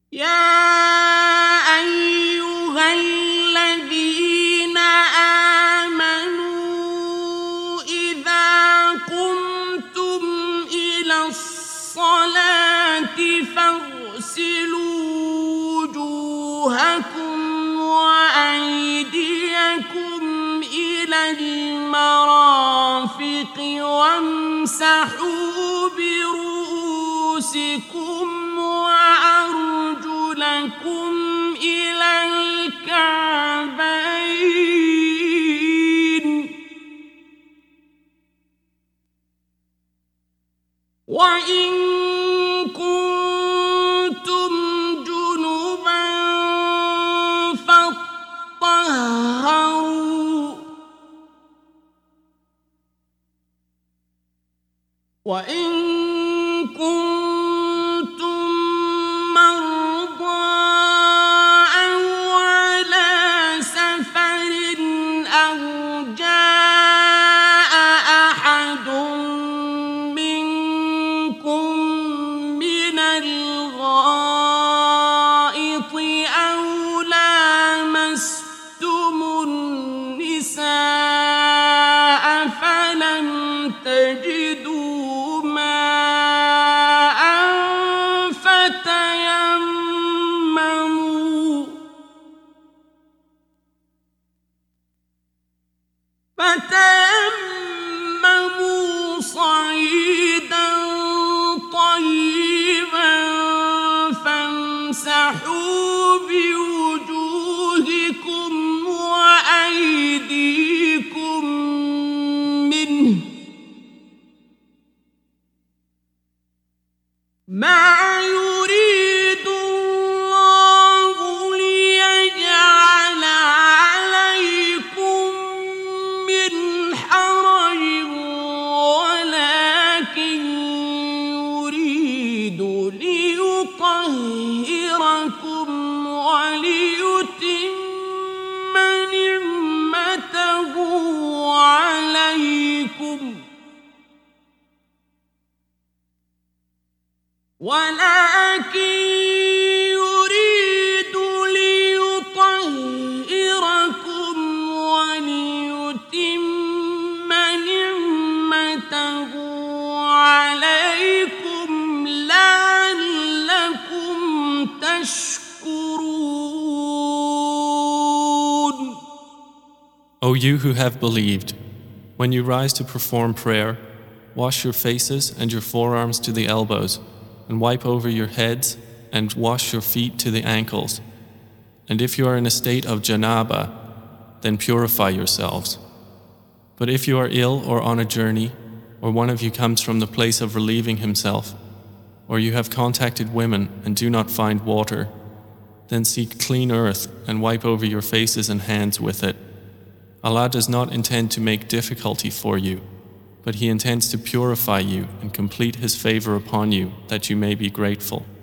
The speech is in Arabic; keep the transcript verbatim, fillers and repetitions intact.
يا أيها الذين آمنوا إذا قمتم إلى الصلاة فاغسلوا وجوهكم وأيديكم إلى المرافق وامسحوا برؤوسكم وأرجلكم إلى الكعبين وإن كنتم جنبا فاطهروا وإن كنتم مرضى أو على سفر أو جاء أحد منكم من الغائط أو لامستم النساء فلم تجدوا ماء فتيمموا فتيمموا صعيدا طيبا فامسحوا بوجوهكم وأيديكم منه ما يريد الله ليجعل عليكم من حرج ولكن يريد ليطهركم وليتم نعمته عليكم ولكن يريد ليطهركم وليتم نعمته عليكم لعلكم تشكرون. O you who have believed, when you rise to perform prayer, wash your faces and your forearms to the elbows, and wipe over your heads and wash your feet to the ankles. And if you are in a state of janaba, then purify yourselves. But if you are ill or on a journey, or one of you comes from the place of relieving himself, or you have contacted women and do not find water, then seek clean earth and wipe over your faces and hands with it. Allah does not intend to make difficulty for you, but He intends to purify you and complete His favor upon you that you may be grateful.